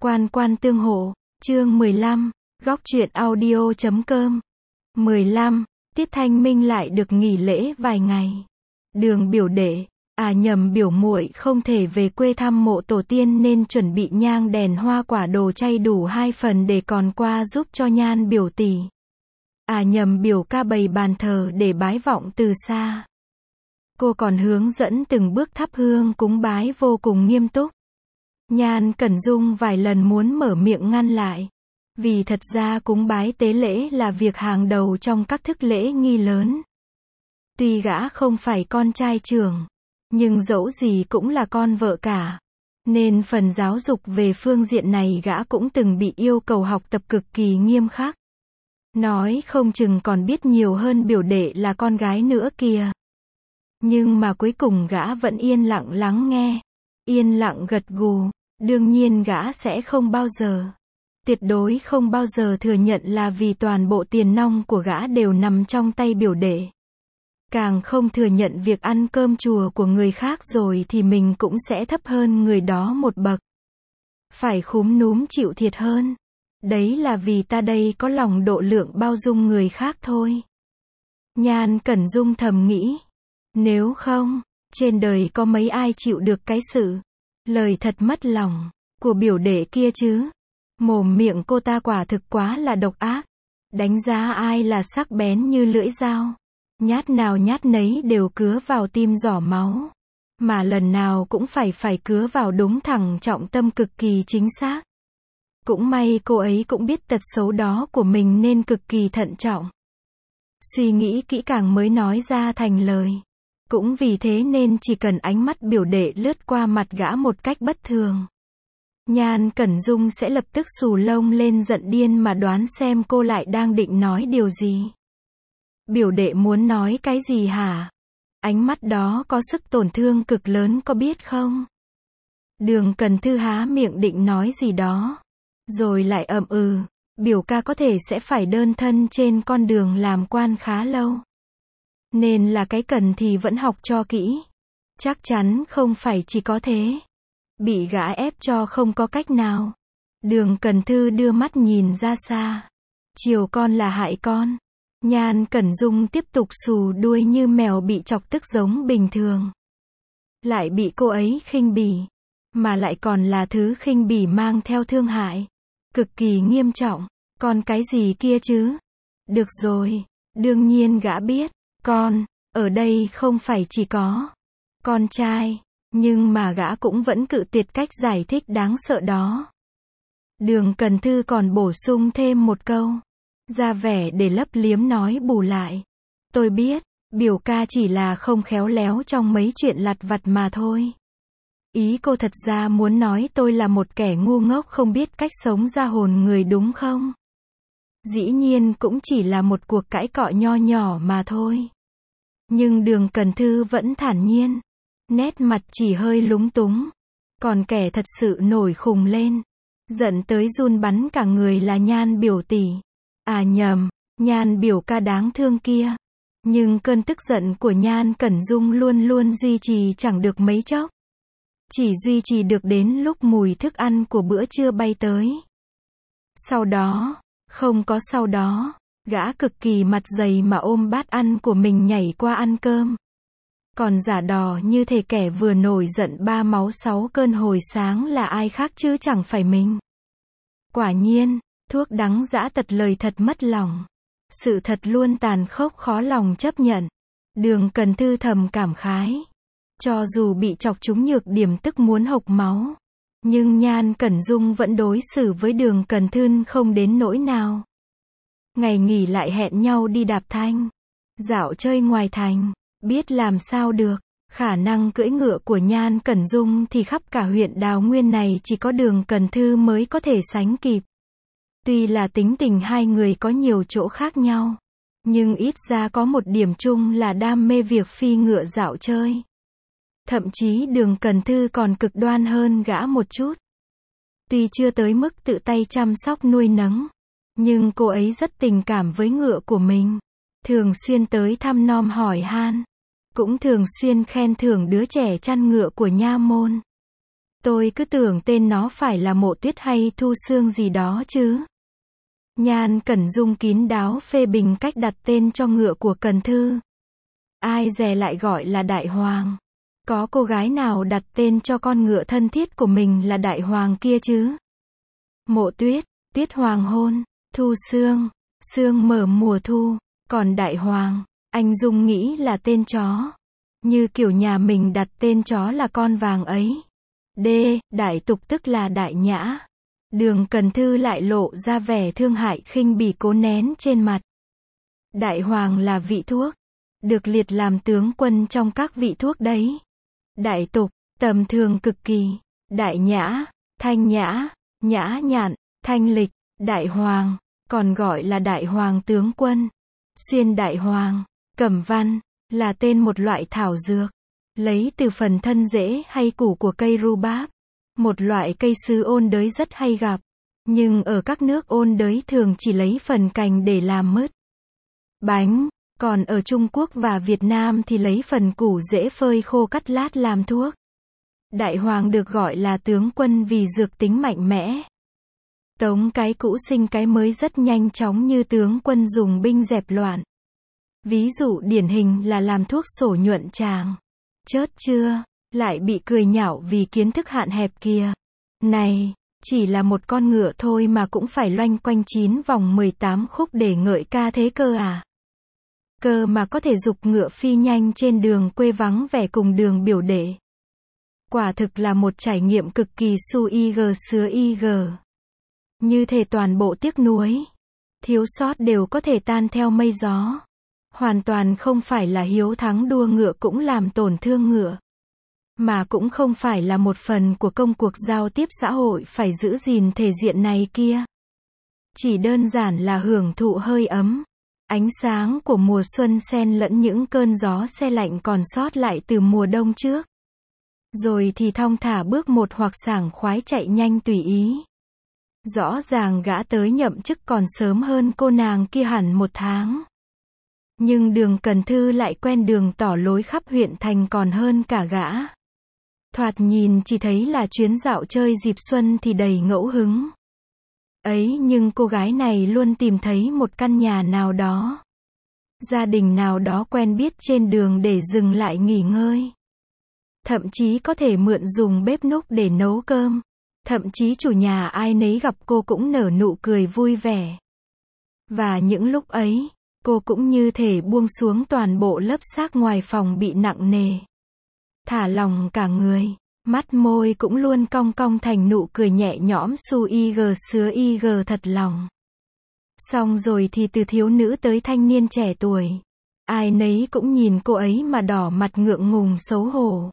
Quan quan tương hộ, chương 15, góc truyện audio.com. 15, Tiết Thanh Minh lại được nghỉ lễ vài ngày. Đường biểu đệ, nhầm biểu muội không thể về quê thăm mộ tổ tiên nên chuẩn bị nhang đèn hoa quả đồ chay đủ 2 phần để còn qua giúp cho Nhan biểu tỷ. Nhầm biểu ca bày bàn thờ để bái vọng từ xa. Cô còn hướng dẫn từng bước thắp hương cúng bái vô cùng nghiêm túc. Nhan Cẩn Dung vài lần muốn mở miệng ngăn lại. Vì thật ra cúng bái tế lễ là việc hàng đầu trong các thức lễ nghi lớn. Tuy gã không phải con trai trưởng, nhưng dẫu gì cũng là con vợ cả. Nên phần giáo dục về phương diện này gã cũng từng bị yêu cầu học tập cực kỳ nghiêm khắc. Nói không chừng còn biết nhiều hơn biểu đệ là con gái nữa kìa. Nhưng mà cuối cùng gã vẫn yên lặng lắng nghe, yên lặng gật gù. Đương nhiên gã sẽ không bao giờ, tuyệt đối không bao giờ thừa nhận là vì toàn bộ tiền nong của gã đều nằm trong tay biểu đệ. Càng không thừa nhận việc ăn cơm chùa của người khác rồi thì mình cũng sẽ thấp hơn người đó một bậc. Phải khúm núm chịu thiệt hơn. Đấy là vì ta đây có lòng độ lượng bao dung người khác thôi. Nhan Cẩn Dung thầm nghĩ. Nếu không, trên đời có mấy ai chịu được cái sự lời thật mất lòng của biểu đệ kia chứ. Mồm miệng cô ta quả thực quá là độc ác. Đánh giá ai là sắc bén như lưỡi dao. Nhát nào nhát nấy đều cứa vào tim giỏ máu. Mà lần nào cũng phải cứa vào đúng thẳng trọng tâm cực kỳ chính xác. Cũng may cô ấy cũng biết tật xấu đó của mình nên cực kỳ thận trọng. Suy nghĩ kỹ càng mới nói ra thành lời. Cũng vì thế nên chỉ cần ánh mắt biểu đệ lướt qua mặt gã một cách bất thường, Nhan Cẩn Dung sẽ lập tức xù lông lên giận điên mà đoán xem cô lại đang định nói điều gì. Biểu đệ muốn nói cái gì hả? Ánh mắt đó có sức tổn thương cực lớn có biết không? Đường Cần Thư há miệng định nói gì đó, rồi lại biểu ca có thể sẽ phải đơn thân trên con đường làm quan khá lâu. Nên là cái cần thì vẫn học cho kỹ. Chắc chắn không phải chỉ có thế. Bị gã ép cho không có cách nào. Đường Cần Thư đưa mắt nhìn ra xa. Chiều con là hại con. Nhan Cẩn Dung tiếp tục xù đuôi như mèo bị chọc tức giống bình thường. Lại bị cô ấy khinh bỉ. Mà lại còn là thứ khinh bỉ mang theo thương hại. Cực kỳ nghiêm trọng. Con cái gì kia chứ? Được rồi. Đương nhiên gã biết. Con, ở đây không phải chỉ có con trai, nhưng mà gã cũng vẫn cự tuyệt cách giải thích đáng sợ đó. Đường Cần Thư còn bổ sung thêm một câu, ra vẻ để lấp liếm nói bù lại. Tôi biết, biểu ca chỉ là không khéo léo trong mấy chuyện lặt vặt mà thôi. Ý cô thật ra muốn nói tôi là một kẻ ngu ngốc không biết cách sống ra hồn người đúng không? Dĩ nhiên cũng chỉ là một cuộc cãi cọ nho nhỏ mà thôi. Nhưng Đường Cần Thư vẫn thản nhiên. Nét mặt chỉ hơi lúng túng. Còn kẻ thật sự nổi khùng lên, giận tới run bắn cả người là Nhan biểu tỷ. Nhầm, Nhan biểu ca đáng thương kia. Nhưng cơn tức giận của Nhan Cẩn Dung luôn luôn duy trì chẳng được mấy chốc. Chỉ duy trì được đến lúc mùi thức ăn của bữa trưa bay tới. Sau đó, không có sau đó, gã cực kỳ mặt dày mà ôm bát ăn của mình nhảy qua ăn cơm. Còn giả đò như thể kẻ vừa nổi giận 3 máu 6 cơn hồi sáng là ai khác chứ chẳng phải mình. Quả nhiên, thuốc đắng dã tật lời thật mất lòng. Sự thật luôn tàn khốc khó lòng chấp nhận. Đường Cần Thư thầm cảm khái. Cho dù bị chọc trúng nhược điểm tức muốn hộc máu, nhưng Nhan Cẩn Dung vẫn đối xử với Đường Cần Thư không đến nỗi nào. Ngày nghỉ lại hẹn nhau đi đạp thanh, dạo chơi ngoài thành. Biết làm sao được, khả năng cưỡi ngựa của Nhan Cẩn Dung thì khắp cả huyện Đào Nguyên này chỉ có Đường Cần Thư mới có thể sánh kịp. Tuy là tính tình hai người có nhiều chỗ khác nhau, nhưng ít ra có một điểm chung là đam mê việc phi ngựa dạo chơi. Thậm chí Đường Cần Thư còn cực đoan hơn gã một chút. Tuy chưa tới mức tự tay chăm sóc nuôi nấng, nhưng cô ấy rất tình cảm với ngựa của mình. Thường xuyên tới thăm nom hỏi han. Cũng thường xuyên khen thưởng đứa trẻ chăn ngựa của nha môn. Tôi cứ tưởng tên nó phải là Mộ Tuyết hay Thu Sương gì đó chứ. Nhan Cẩn Dung kín đáo phê bình cách đặt tên cho ngựa của Cần Thư. Ai dè lại gọi là Đại Hoàng. Có cô gái nào đặt tên cho con ngựa thân thiết của mình là Đại Hoàng kia chứ? Mộ Tuyết, tuyết hoàng hôn, thu sương, sương mở mùa thu, còn Đại Hoàng, anh Dung nghĩ là tên chó. Như kiểu nhà mình đặt tên chó là con vàng ấy. D, Đại Tục tức là Đại Nhã. Đường Cần Thư lại lộ ra vẻ thương hại khinh bỉ cố nén trên mặt. Đại Hoàng là vị thuốc, được liệt làm tướng quân trong các vị thuốc đấy. Đại Tục, tầm thường cực kỳ. Đại Nhã, thanh nhã, nhã nhặn, thanh lịch. Đại Hoàng, còn gọi là Đại Hoàng tướng quân. Xuyên Đại Hoàng, cẩm văn, là tên một loại thảo dược, lấy từ phần thân rễ hay củ của cây rhubarb, một loại cây xứ ôn đới rất hay gặp, nhưng ở các nước ôn đới thường chỉ lấy phần cành để làm mứt, bánh, còn ở Trung Quốc và Việt Nam thì lấy phần củ rễ phơi khô cắt lát làm thuốc. Đại Hoàng được gọi là tướng quân vì dược tính mạnh mẽ. Tống cái cũ sinh cái mới rất nhanh chóng như tướng quân dùng binh dẹp loạn. Ví dụ điển hình là làm thuốc sổ nhuận tràng. Chớt chưa, lại bị cười nhạo vì kiến thức hạn hẹp kìa. Này, chỉ là một con ngựa thôi mà cũng phải loanh quanh 9 vòng 18 khúc để ngợi ca thế cơ à? Cơ mà có thể giục ngựa phi nhanh trên đường quê vắng vẻ cùng đường biểu đệ. Quả thực là một trải nghiệm cực kỳ su ig sứa ig. Như thể toàn bộ tiếc nuối, thiếu sót đều có thể tan theo mây gió. Hoàn toàn không phải là hiếu thắng đua ngựa cũng làm tổn thương ngựa. Mà cũng không phải là một phần của công cuộc giao tiếp xã hội phải giữ gìn thể diện này kia. Chỉ đơn giản là hưởng thụ hơi ấm, ánh sáng của mùa xuân xen lẫn những cơn gió se lạnh còn sót lại từ mùa đông trước. Rồi thì thong thả bước một hoặc sảng khoái chạy nhanh tùy ý. Rõ ràng gã tới nhậm chức còn sớm hơn cô nàng kia hẳn 1 tháng. Nhưng Đường Cần Thư lại quen đường tỏ lối khắp huyện thành còn hơn cả gã. Thoạt nhìn chỉ thấy là chuyến dạo chơi dịp xuân thì đầy ngẫu hứng. Ấy nhưng cô gái này luôn tìm thấy một căn nhà nào đó, gia đình nào đó quen biết trên đường để dừng lại nghỉ ngơi. Thậm chí có thể mượn dùng bếp núc để nấu cơm. Thậm chí chủ nhà ai nấy gặp cô cũng nở nụ cười vui vẻ. Và những lúc ấy, cô cũng như thể buông xuống toàn bộ lớp xác ngoài phòng bị nặng nề. Thả lỏng cả người, mắt môi cũng luôn cong cong thành nụ cười nhẹ nhõm su ig sứa ig thật lòng. Xong rồi thì từ thiếu nữ tới thanh niên trẻ tuổi, ai nấy cũng nhìn cô ấy mà đỏ mặt ngượng ngùng xấu hổ.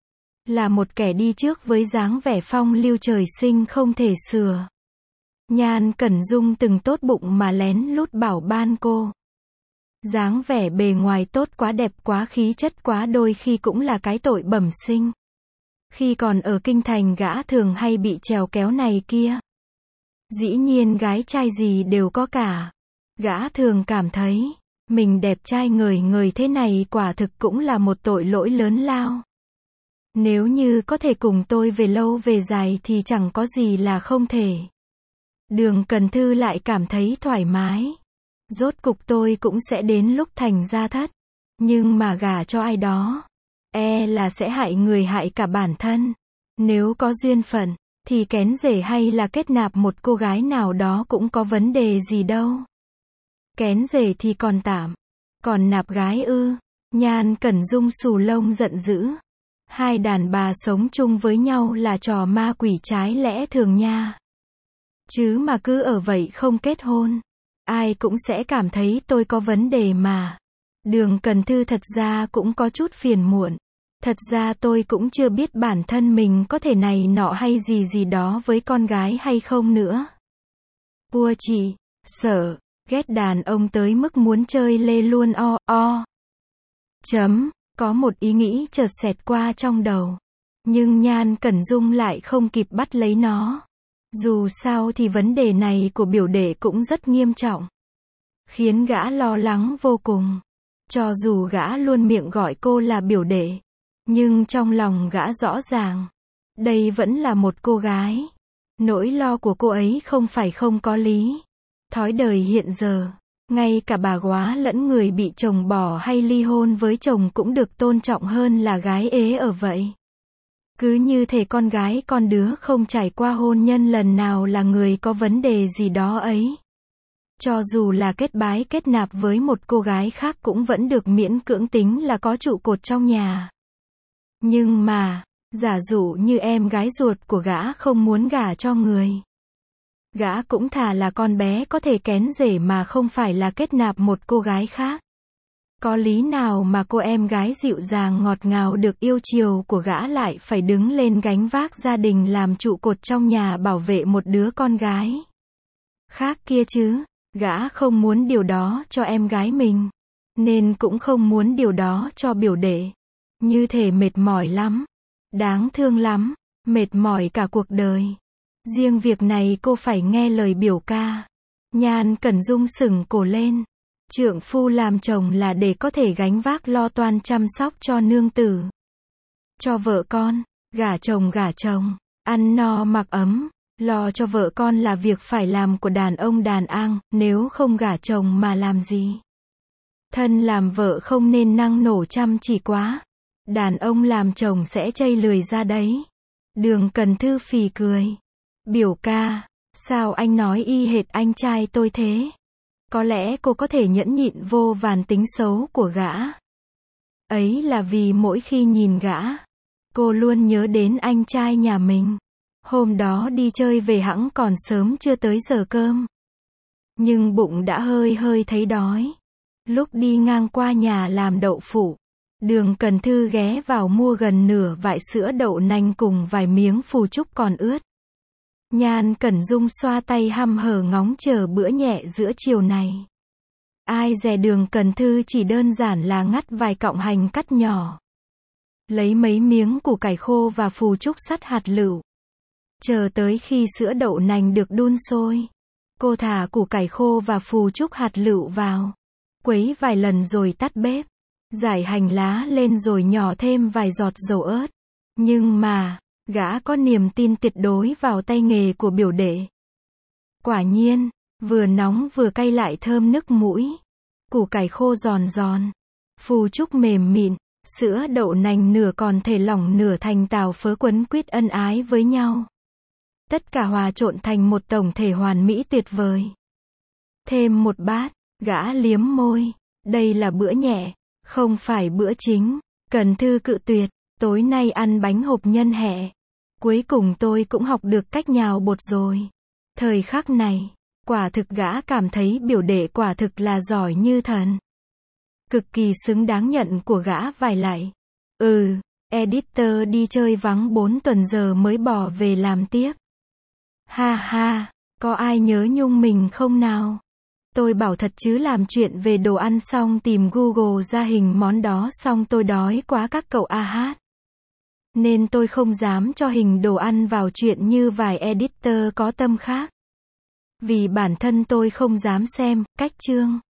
Là một kẻ đi trước với dáng vẻ phong lưu trời sinh không thể sửa. Nhan Cẩn Dung từng tốt bụng mà lén lút bảo ban cô. Dáng vẻ bề ngoài tốt quá đẹp quá khí chất quá đôi khi cũng là cái tội bẩm sinh. Khi còn ở kinh thành gã thường hay bị trèo kéo này kia. Dĩ nhiên gái trai gì đều có cả. Gã thường cảm thấy, mình đẹp trai ngời ngời thế này quả thực cũng là một tội lỗi lớn lao. Nếu như có thể cùng tôi về lâu về dài thì chẳng có gì là không thể. Đường Cần Thư lại cảm thấy thoải mái. Rốt cục tôi cũng sẽ đến lúc thành gia thất. Nhưng mà gả cho ai đó, là sẽ hại người hại cả bản thân. Nếu có duyên phận, thì kén rể hay là kết nạp một cô gái nào đó cũng có vấn đề gì đâu. Kén rể thì còn tạm. Còn nạp gái ư? Nhan Cẩn Dung xù lông giận dữ. Hai đàn bà sống chung với nhau là trò ma quỷ trái lẽ thường nha. Chứ mà cứ ở vậy không kết hôn, ai cũng sẽ cảm thấy tôi có vấn đề mà. Đường Cần Thư thật ra cũng có chút phiền muộn. Thật ra tôi cũng chưa biết bản thân mình có thể này nọ hay gì gì đó với con gái hay không nữa. Vua chị, sợ, ghét đàn ông tới mức muốn chơi lê luôn có một ý nghĩ chợt xẹt qua trong đầu. Nhưng Nhan Cẩn Dung lại không kịp bắt lấy nó. Dù sao thì vấn đề này của biểu đệ cũng rất nghiêm trọng. Khiến gã lo lắng vô cùng. Cho dù gã luôn miệng gọi cô là biểu đệ. Nhưng trong lòng gã rõ ràng. Đây vẫn là một cô gái. Nỗi lo của cô ấy không phải không có lý. Thói đời hiện giờ, ngay cả bà góa lẫn người bị chồng bỏ hay ly hôn với chồng cũng được tôn trọng hơn là gái ế ở vậy. Cứ như thể con gái con đứa không trải qua hôn nhân lần nào là người có vấn đề gì đó ấy. Cho dù là kết bái kết nạp với một cô gái khác cũng vẫn được miễn cưỡng tính là có trụ cột trong nhà. Nhưng mà, giả dụ như em gái ruột của gã không muốn gả cho người. Gã cũng thà là con bé có thể kén rể mà không phải là kết nạp một cô gái khác. Có lý nào mà cô em gái dịu dàng ngọt ngào được yêu chiều của gã lại phải đứng lên gánh vác gia đình làm trụ cột trong nhà bảo vệ một đứa con gái khác kia chứ? Gã không muốn điều đó cho em gái mình, nên cũng không muốn điều đó cho biểu đệ. Như thể mệt mỏi lắm, đáng thương lắm, mệt mỏi cả cuộc đời. Riêng việc này cô phải nghe lời biểu ca. Nhan Cẩn Dung sừng cổ lên. Trượng phu làm chồng là để có thể gánh vác lo toan chăm sóc cho nương tử, cho vợ con, gả chồng, ăn no mặc ấm, lo cho vợ con là việc phải làm của đàn ông đàn ang, nếu không gả chồng mà làm gì? Thân làm vợ không nên năng nổ chăm chỉ quá. Đàn ông làm chồng sẽ chây lười ra đấy. Đường Cần Thư phì cười. Biểu ca, sao anh nói y hệt anh trai tôi thế? Có lẽ cô có thể nhẫn nhịn vô vàn tính xấu của gã. Ấy là vì mỗi khi nhìn gã, cô luôn nhớ đến anh trai nhà mình. Hôm đó đi chơi về hẵng còn sớm chưa tới giờ cơm. Nhưng bụng đã hơi hơi thấy đói. Lúc đi ngang qua nhà làm đậu phụ, Đường Cần Thư ghé vào mua gần nửa vại sữa đậu nành cùng vài miếng phù trúc còn ướt. Nhan Cẩn Dung xoa tay hăm hở ngóng chờ bữa nhẹ giữa chiều này. Ai dè Đường Cần Thư chỉ đơn giản là ngắt vài cọng hành cắt nhỏ. Lấy mấy miếng củ cải khô và phù trúc sắt hạt lựu. Chờ tới khi sữa đậu nành được đun sôi, cô thả củ cải khô và phù trúc hạt lựu vào. Quấy vài lần rồi tắt bếp. Rải hành lá lên rồi nhỏ thêm vài giọt dầu ớt. Nhưng mà, gã có niềm tin tuyệt đối vào tay nghề của biểu đệ. Quả nhiên, vừa nóng vừa cay lại thơm nức mũi. Củ cải khô giòn giòn, phù trúc mềm mịn, sữa đậu nành nửa còn thể lỏng nửa thành tàu phớ quấn quýt ân ái với nhau. Tất cả hòa trộn thành một tổng thể hoàn mỹ tuyệt vời. Thêm một bát, gã liếm môi. Đây là bữa nhẹ, không phải bữa chính. Cần Thư cự tuyệt, tối nay ăn bánh hộp nhân hẹ. Cuối cùng tôi cũng học được cách nhào bột rồi. Thời khắc này, quả thực gã cảm thấy biểu đệ quả thực là giỏi như thần. Cực kỳ xứng đáng nhận của gã vài lại. Editor đi chơi vắng 4 tuần giờ mới bỏ về làm tiếp. Ha ha, có ai nhớ nhung mình không nào? Tôi bảo thật chứ làm chuyện về đồ ăn xong tìm Google ra hình món đó xong tôi đói quá các cậu a hát. Nên tôi không dám cho hình đồ ăn vào chuyện như vài editor có tâm khác. Vì bản thân tôi không dám xem, cách chương.